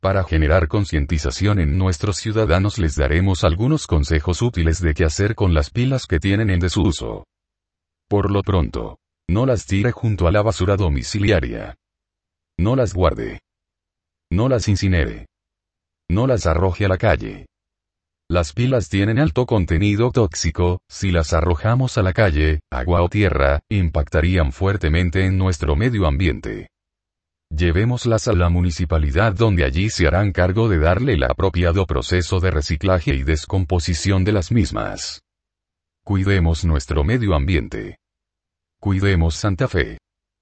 Para generar concientización en nuestros ciudadanos les daremos algunos consejos útiles de qué hacer con las pilas que tienen en desuso. Por lo pronto, no las tire junto a la basura domiciliaria. No las guarde. No las incinere. No las arroje a la calle. Las pilas tienen alto contenido tóxico, si las arrojamos a la calle, agua o tierra, impactarían fuertemente en nuestro medio ambiente. Llevémoslas a la municipalidad donde allí se harán cargo de darle el apropiado proceso de reciclaje y descomposición de las mismas. Cuidemos nuestro medio ambiente. Cuidemos Santa Fe.